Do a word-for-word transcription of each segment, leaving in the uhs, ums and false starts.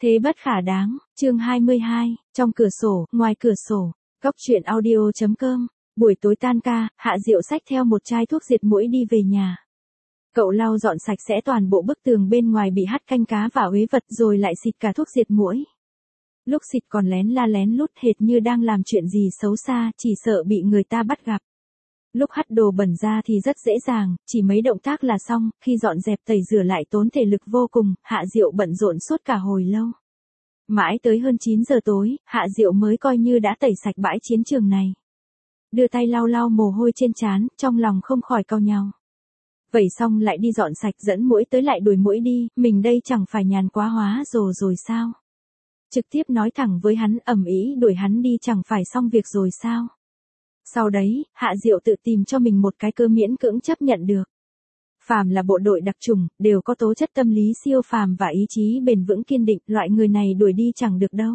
Thế bất khả đáng, chương hai mươi hai, trong cửa sổ, ngoài cửa sổ, góc truyện audio.com, buổi tối tan ca, Hạ Diệu xách theo một chai thuốc diệt muỗi đi về nhà. Cậu lau dọn sạch sẽ toàn bộ bức tường bên ngoài bị hắt canh cá và uế vật rồi lại xịt cả thuốc diệt muỗi. Lúc xịt còn lén la lén lút hệt như đang làm chuyện gì xấu xa, chỉ sợ bị người ta bắt gặp. Lúc hắt đồ bẩn ra thì rất dễ dàng, chỉ mấy động tác là xong, khi dọn dẹp tẩy rửa lại tốn thể lực vô cùng, Hạ Diệu bận rộn suốt cả hồi lâu. Mãi tới hơn chín giờ tối, Hạ Diệu mới coi như đã tẩy sạch bãi chiến trường này. Đưa tay lau lau mồ hôi trên trán, trong lòng không khỏi cau nhàu. Vậy xong lại đi dọn sạch dẫn muỗi tới lại đuổi muỗi đi, mình đây chẳng phải nhàn quá hóa rồi rồi sao? Trực tiếp nói thẳng với hắn ầm ĩ đuổi hắn đi chẳng phải xong việc rồi sao? Sau đấy, Hạ Diệu tự tìm cho mình một cái cơ miễn cưỡng chấp nhận được. Phàm là bộ đội đặc chủng, đều có tố chất tâm lý siêu phàm và ý chí bền vững kiên định, loại người này đuổi đi chẳng được đâu.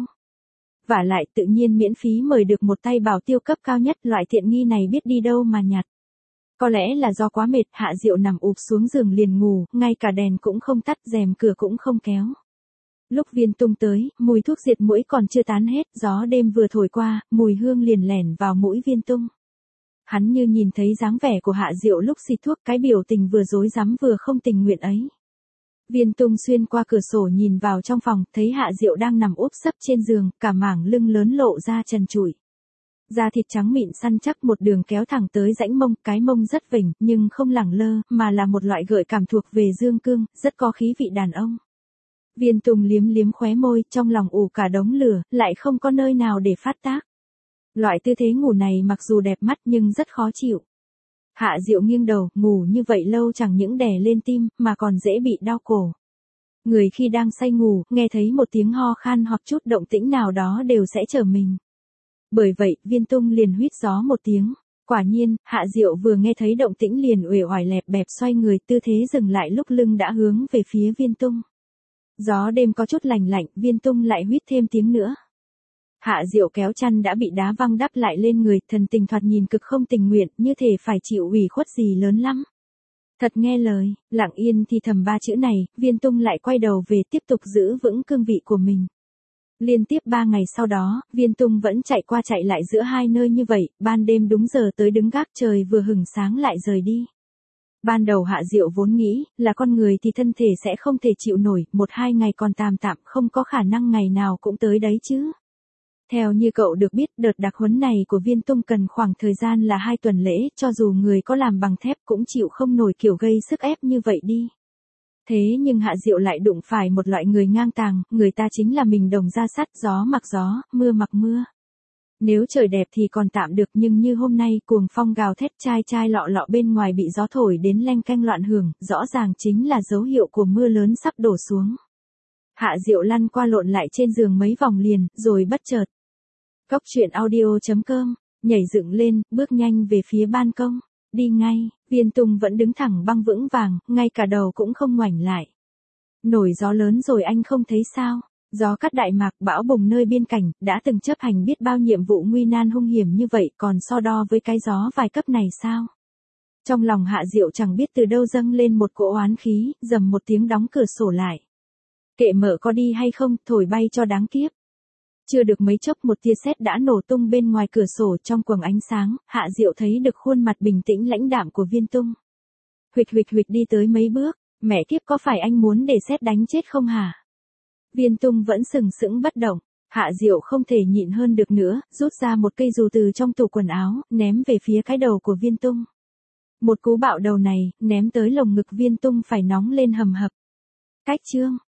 Vả lại tự nhiên miễn phí mời được một tay bảo tiêu cấp cao nhất, loại tiện nghi này biết đi đâu mà nhặt. Có lẽ là do quá mệt, Hạ Diệu nằm ụp xuống giường liền ngủ, ngay cả đèn cũng không tắt, rèm cửa cũng không kéo. Lúc Viên Tung tới, mùi thuốc diệt muỗi còn chưa tán hết, gió đêm vừa thổi qua, mùi hương liền lẻn vào mũi Viên Tung. Hắn như nhìn thấy dáng vẻ của Hạ Diệu lúc xịt thuốc, cái biểu tình vừa rối rắm vừa không tình nguyện ấy. Viên Tung xuyên qua cửa sổ nhìn vào trong phòng, thấy Hạ Diệu đang nằm úp sấp trên giường, cả mảng lưng lớn lộ ra trần trụi. Da thịt trắng mịn săn chắc một đường kéo thẳng tới rãnh mông, cái mông rất vểnh, nhưng không lẳng lơ, mà là một loại gợi cảm thuộc về dương cương, rất có khí vị đàn ông. Viên Tung liếm liếm khóe môi, trong lòng ủ cả đống lửa, lại không có nơi nào để phát tác. Loại tư thế ngủ này mặc dù đẹp mắt nhưng rất khó chịu. Hạ Diệu nghiêng đầu, ngủ như vậy lâu chẳng những đè lên tim, mà còn dễ bị đau cổ. Người khi đang say ngủ, nghe thấy một tiếng ho khan hoặc chút động tĩnh nào đó đều sẽ trở mình. Bởi vậy, Viên Tung liền huýt gió một tiếng. Quả nhiên, Hạ Diệu vừa nghe thấy động tĩnh liền uể oải lẹp bẹp xoay người, tư thế dừng lại lúc lưng đã hướng về phía Viên Tung. Gió đêm có chút lành lạnh, Viên Tung lại huýt thêm tiếng nữa. Hạ Diệu kéo chăn đã bị đá văng đắp lại lên người, thần tình thoạt nhìn cực không tình nguyện, như thể phải chịu ủy khuất gì lớn lắm. Thật nghe lời, lặng yên thì thầm ba chữ này, Viên Tung lại quay đầu về tiếp tục giữ vững cương vị của mình. Liên tiếp ba ngày sau đó, Viên Tung vẫn chạy qua chạy lại giữa hai nơi như vậy, ban đêm đúng giờ tới đứng gác, trời vừa hửng sáng lại rời đi. Ban đầu Hạ Diệu vốn nghĩ, là con người thì thân thể sẽ không thể chịu nổi, một hai ngày còn tạm tạm, không có khả năng ngày nào cũng tới đấy chứ. Theo như cậu được biết, đợt đặc huấn này của Viên Tung cần khoảng thời gian là hai tuần lễ, cho dù người có làm bằng thép cũng chịu không nổi kiểu gây sức ép như vậy đi. Thế nhưng Hạ Diệu lại đụng phải một loại người ngang tàng, người ta chính là mình đồng ra sắt, gió mặc gió, mưa mặc mưa. Nếu trời đẹp thì còn tạm được, nhưng như hôm nay cuồng phong gào thét, chai chai lọ lọ bên ngoài bị gió thổi đến leng keng loạn hưởng, rõ ràng chính là dấu hiệu của mưa lớn sắp đổ xuống. Hạ Diệu lăn qua lộn lại trên giường mấy vòng liền, rồi bất chợt. Góc truyện audio.com, nhảy dựng lên, bước nhanh về phía ban công. Đi ngay, Viên Tung vẫn đứng thẳng băng vững vàng, ngay cả đầu cũng không ngoảnh lại. Nổi gió lớn rồi anh không thấy sao? Gió cắt Đại Mạc, bão bùng nơi biên cảnh, đã từng chấp hành biết bao nhiệm vụ nguy nan hung hiểm như vậy, còn so đo với cái gió vài cấp này sao? Trong lòng Hạ Diệu chẳng biết từ đâu dâng lên một cỗ oán khí, rầm một tiếng đóng cửa sổ lại. Kệ mở có đi hay không, thổi bay cho đáng kiếp. Chưa được mấy chốc một tia sét đã nổ tung bên ngoài cửa sổ, trong quầng ánh sáng, Hạ Diệu thấy được khuôn mặt bình tĩnh lãnh đạm của Viên Tung. Huỵch huỵch huỵch đi tới mấy bước, mẹ kiếp có phải anh muốn để sét đánh chết không hả? Viên Tung vẫn sừng sững bất động, Hạ Diệu không thể nhịn hơn được nữa, rút ra một cây dù từ trong tủ quần áo, ném về phía cái đầu của Viên Tung. Một cú bạo đầu này, ném tới lồng ngực Viên Tung phải nóng lên hầm hập. Cách chương.